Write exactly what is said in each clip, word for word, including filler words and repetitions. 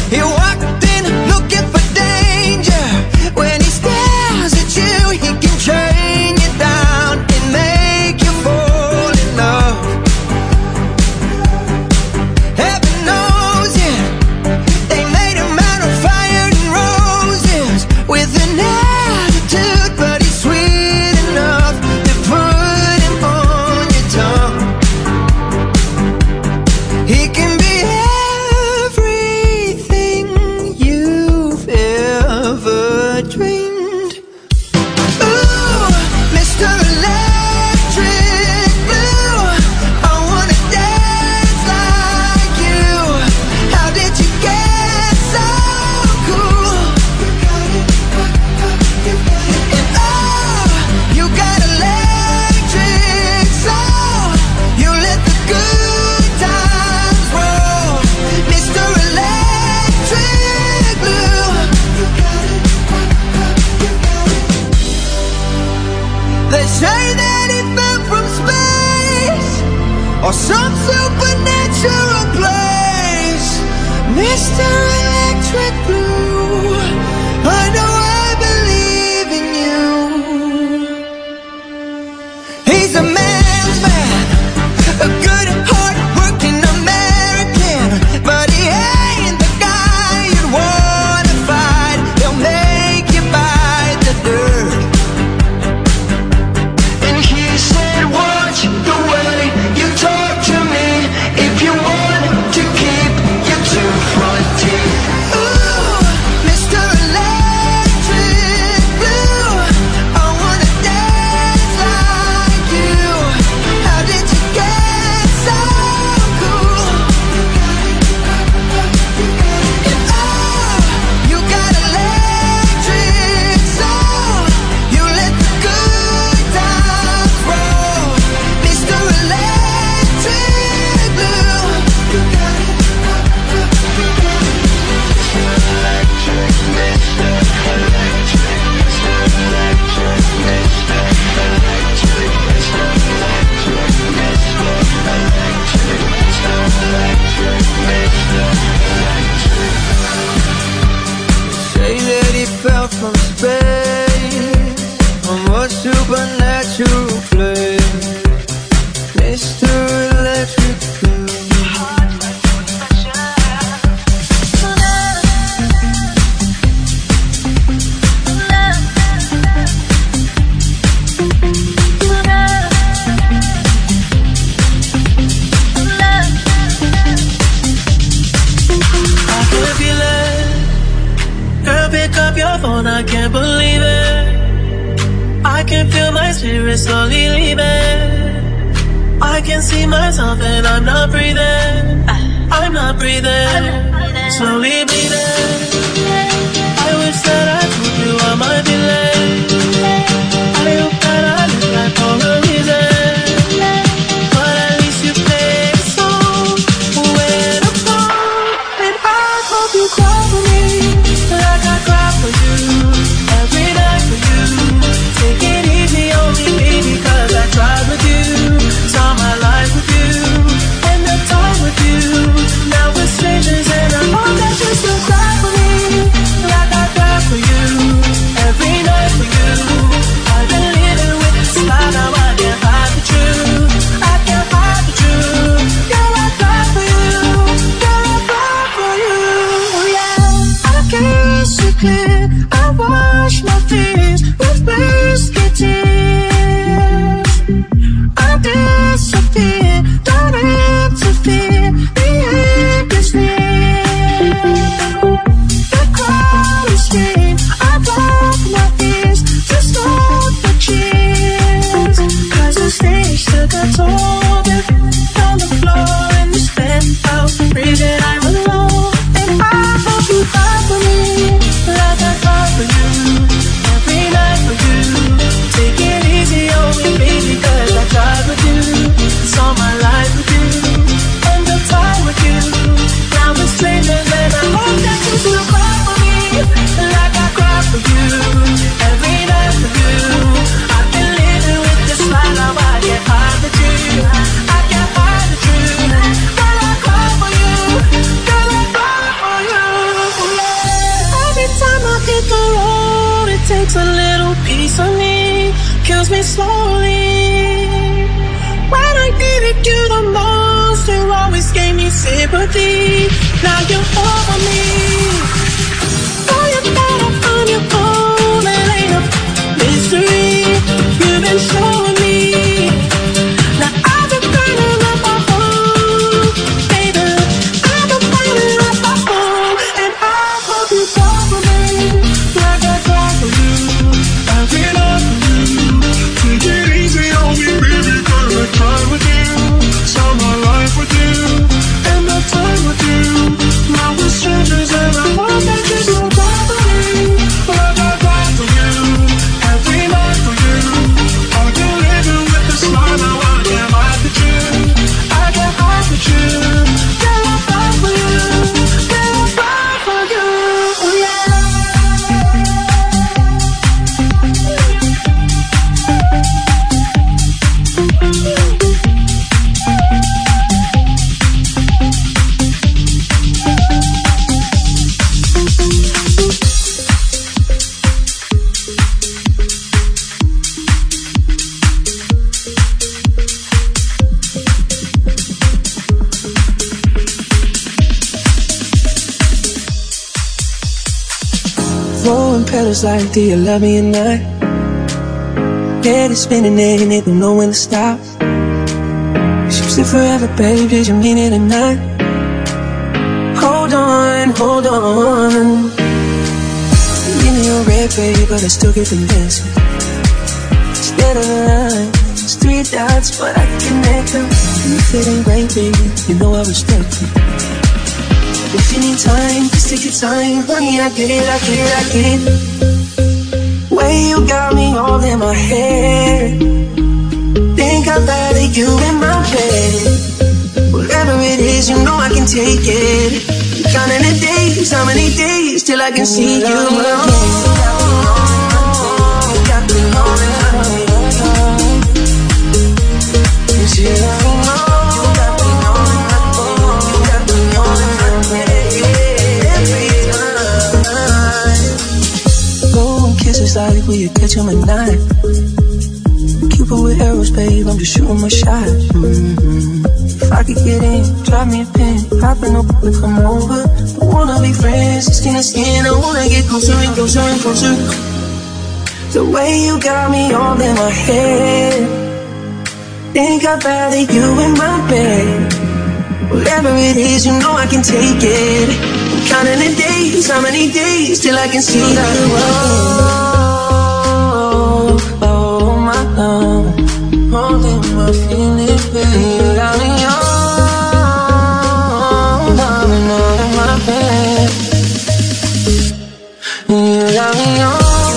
He walked in looking for danger. When he stares at you, he can train you down and make you fall in love. Heaven knows it, they made him out of fire and roses, with an attitude, but he's sweet enough to put him on your tongue. He can be everything you've ever dreamed. Ooh, Mister Electric Blue, I wanna dance like you. How did you get so cool? And oh, you got electric soul. You let the good times roll, Mister Electric Blue. They say that he fell from space or some supernatural place, Mister Electric Blue. I know I believe in you. He's a man's man, a good, hard-working American, but he ain't the guy you'd wanna fight. He'll make you bite the dirt. And he said, watch the way you talk to me if you want to keep your two front teeth. Ooh, Mister Electric Blue, I wanna dance like you. How did you get so cool? And oh, you got electric soul. You let the good times roll, Mister Electric Blue. Say that he fell from space, from a supernatural place, Mister Electric Blue. I can feel it. Girl, pick up your phone, I can't believe it. I can feel my spirit slowly leaving. I can see myself and I'm not breathing. I'm not breathing. Slowly bleeding. I wish that I told you I might be late. I hope that I look like for a reason. But at least you played a song when I'm gone. And I hope you cry for me, like I cry for you, every night for you. Take it easy on me, baby, cause I tried with you. Saw my life with you, and the time with you. Now we're strangers and I hope that you still cry for me, like I cry for you, every night for you. I've been living with this lie, now I can't hide the truth. I can't hide the truth. Girl, I cry for you, girl, I cry for you. Yeah, I kiss you clear, I wash my fears with whiskey tears. I disappear, don't interfere, the end is near. The crowd is scream, I block my ears to stop the cheers. Cause the stage took a toll, on the floor in this penthouse, breathing I'm alone. And I hope you cry for me, like I cry for you, every kills me slowly. When I needed you the most, you always gave me sympathy. Now you're over me. Know you thought I'd find your own, it ain't a mystery. You've been showing me. Now I've been burning up my home, baby. I've been burning up my home, and I hope you fall for me, like I fall for you. I've been up for you. Take it easy on me, baby, 'cause I tried with you. Saw my life with you, and my time with you. Now we're strangers, and I hope that you don't fall for me, like I fall for you. Every night for you. Are you living with the smile? Now I can't hide with you. I can't hide with you. Yeah, I fall for you. Yeah, I fall for you. Oh, yeah. Throwing petals like, do you love me or not? Head is spinning and they don't know when to stop. She said forever, babe, did you mean it or not? Hold on, hold on. Give me your red, baby, but I still get them dancing. Instead of a line, it's three dots, but I can connect them. You feeling great, baby, you know I respect you. If you need time, just take your time. Honey, I get it, I get it, I get it. Way you got me all in my head. Think I'd rather you in my bed. Whatever it is, you know I can take it. Counting the days, how many days till I can see you again. Got me on and on. You see, I know. Kisses like will you catch him at night? Cupid with arrows, babe, I'm just shooting my shot. Mm-hmm. If I could get in, drop me a pin, popping up, we come over. I wanna be friends, skin to skin, I wanna get closer and closer and closer. The way you got me all in my head. Think I'd rather you in my bed. Whatever it is, you know I can take it. Counting the days, how many days till I can see you again. Oh, oh, my love, holding my feelings, baby. You got me on, loving all in my bed. You got me on.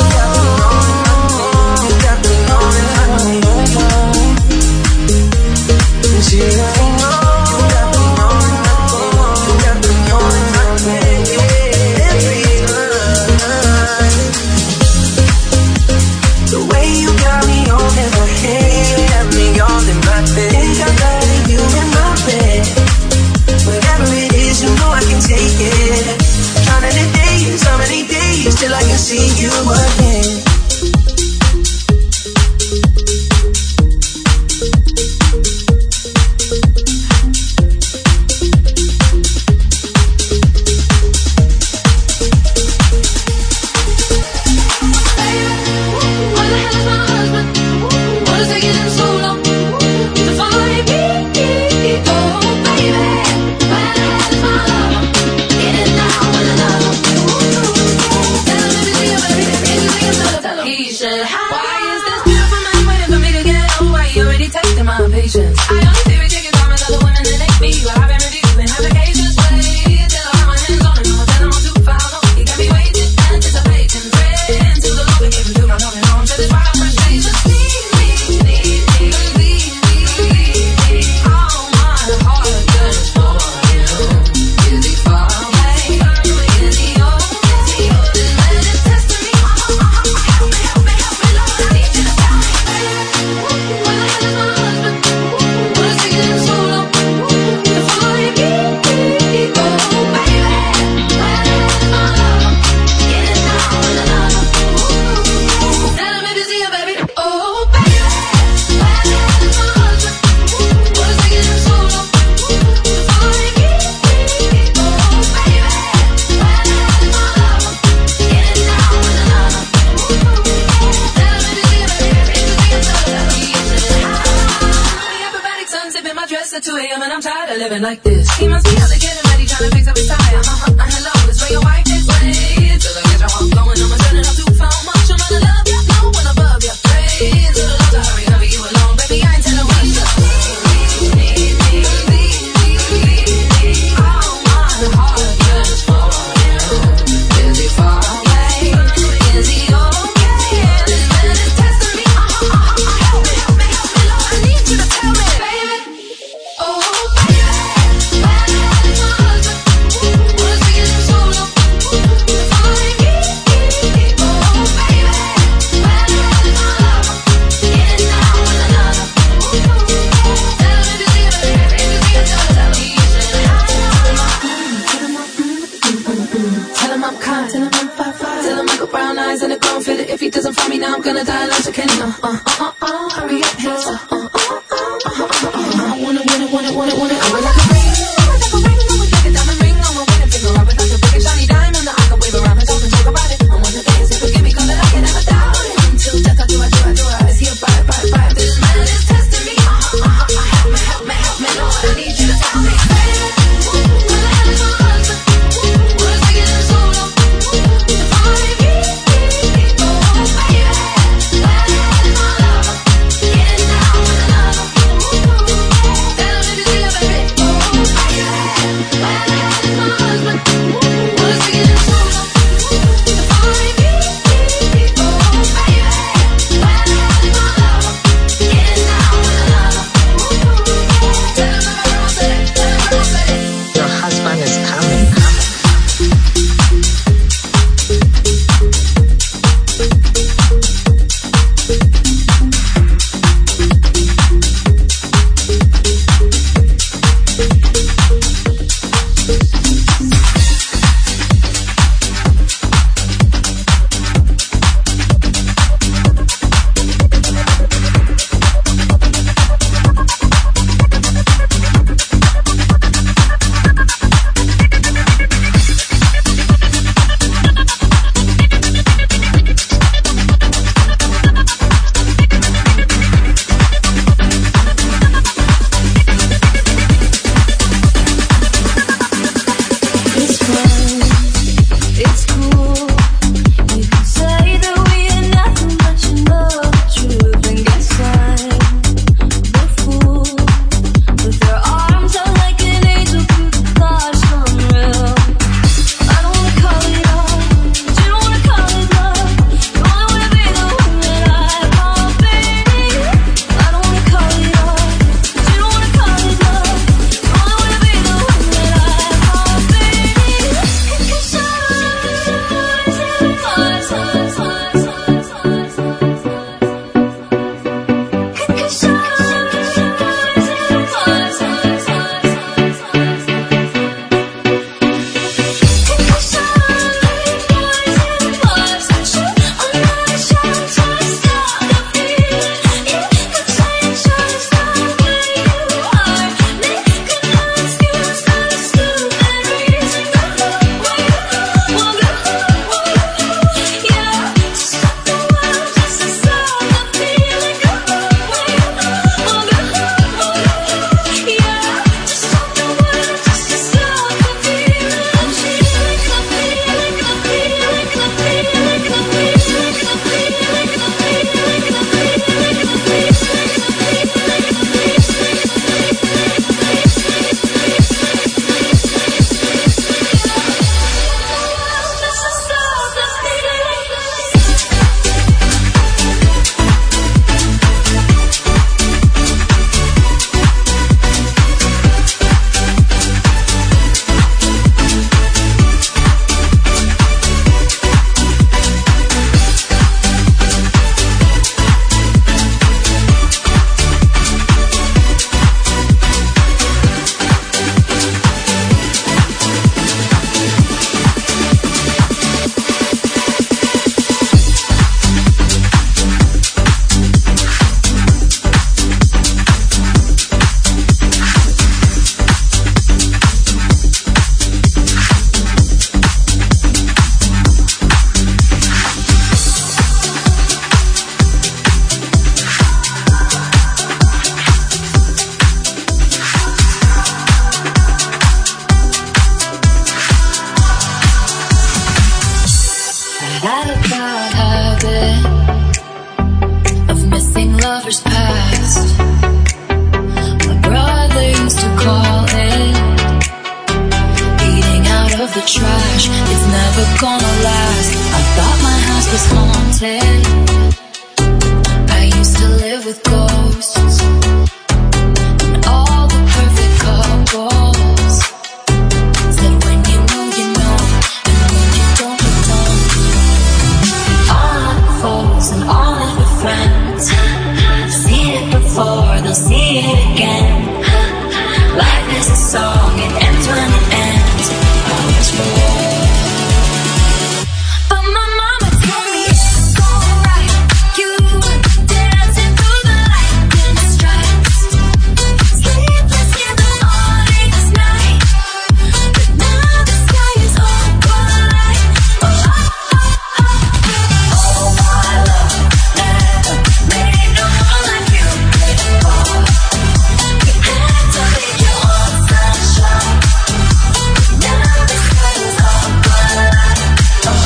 Till I can see you again. Baby, like this. He must be out there getting ready, trying to fix up his tire. Uh-huh, uh, hello, it's where your wife is waiting. Till I get your heart going, I'ma turn it up too far. Much I'm gonna love you, no one above you. Pray to the Lord to hurry, hurry you along, baby. I ain't telling what you love. Now I'm gonna die like a Kenny. Uh, uh, uh, uh, hurry up, hands up. Uh, uh, uh, uh, uh, uh, I wanna, wanna, wanna, wanna, wanna. I would like a ring, I would like a ring, I would like a diamond ring on my wedding finger. I would like a big and shiny diamond that I can wave around and talk and talk about it. I wanna dance and forgive me, cause that I can never doubt it. Until death I do, I do, I do. I see a fire, fire, fire. This man is testing me. Uh, uh, uh, uh, help me, help me, help me, Lord. I need you to tell me. Now had a bad habit of missing lovers past. My brother used to call it eating out of the trash. It's never gonna last. I thought my house was haunted. I used to live with ghosts and all the perfect couples said when you know you know, and when you don't you don't. All of the foes and all of the friends see it before, they'll see it again. Life is a song, it ends when it ends. I was wrong. But my mama told me it's alright. You were dancing through the lightning strikes, sleepless in the morning's night. But now the sky is all bright. Oh, oh, oh, oh. Oh, my love never made no one like you before. You had to leave your own sunshine. Now the sky is all bright. Oh.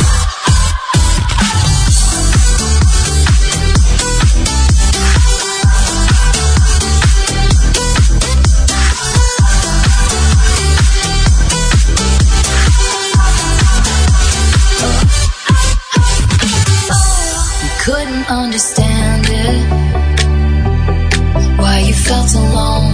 You couldn't understand it, why you felt alone.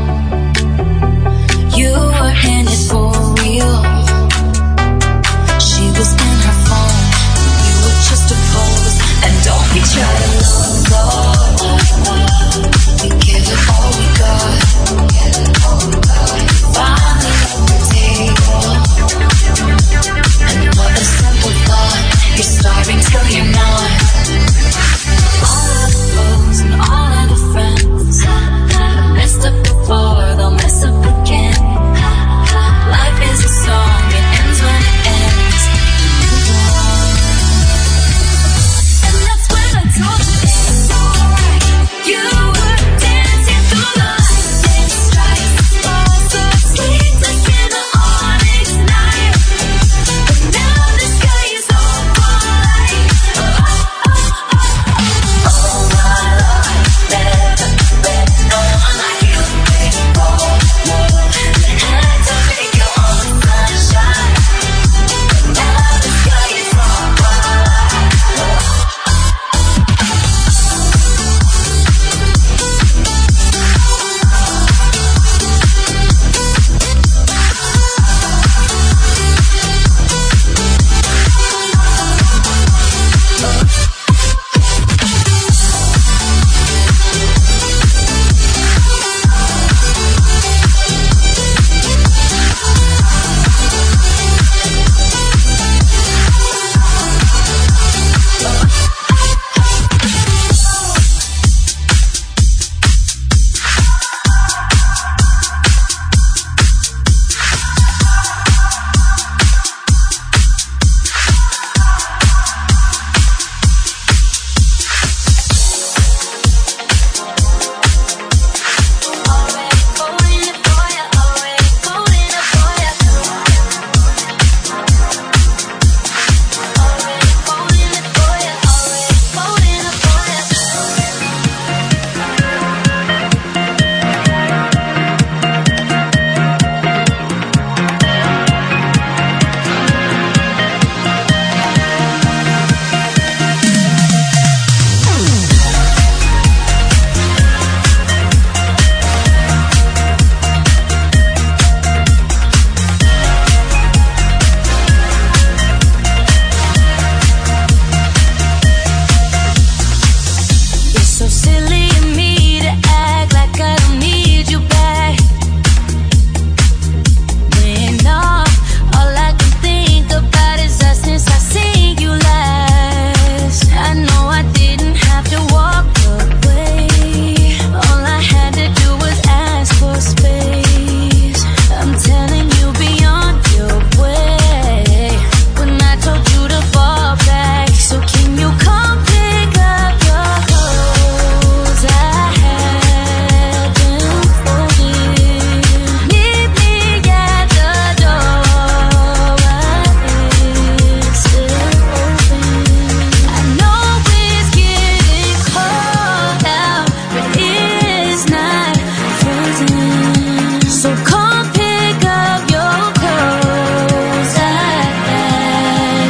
You were in it for real. She was in her phone, you were just a pose. And don't be try to love, love. We give it all we got. Finally at the table, and what a simple thought. You're starving till you're not.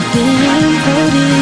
blindfolded.